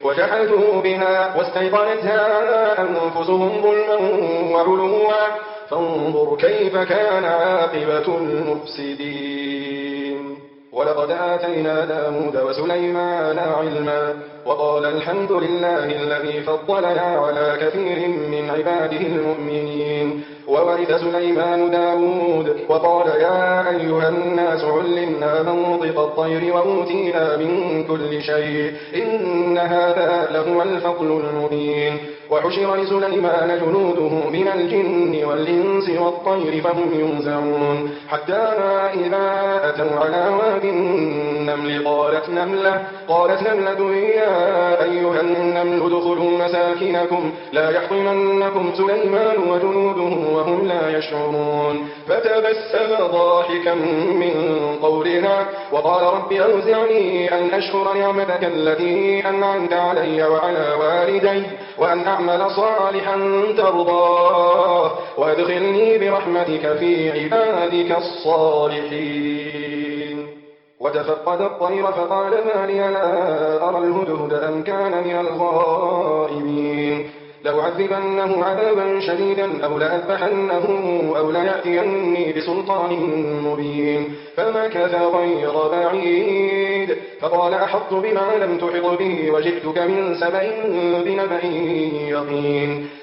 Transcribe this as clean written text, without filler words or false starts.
وجحدوا بها واستيقنتها أنفسهم ظلما وعلوا فانظر كيف كان عاقبة المفسدين. ولقد آتينا داود وسليمان علما وقال الحمد لله الذي فضلنا على كثير من عباده المؤمنين. وورث سليمان داود وقال يا أيها الناس علمنا منطق الطير وأوتينا من كل شيء إن هذا لهو الفضل المبين. وحشر لسليمان جنوده من الجن والإنس والطير فهم يوزعون حتى إذا أتوا على واد النمل قالت نملة يا أيها النمل ادخلوا مساكنكم لا يحطمنكم سليمان وجنوده وهم لا يشعرون. فتبسم ضاحكا من قولها وقال رب أوزعني أن أشكر نعمتك التي أنعمت علي وعلى والدي وأن أعمل صالحا ترضاه وادخلني برحمتك في عبادك الصالحين. وتفقد الطير فقال ما لي لا أرى الهدهد أم كان من الغائبين. لأعذبنه عذابا شديدا أو لأذبحنه أو ليأتيني بسلطان مبين. فمكث غير بعيد فقال أحطت بما لم تحط به وجئتك من سبأ بنبأ يقين.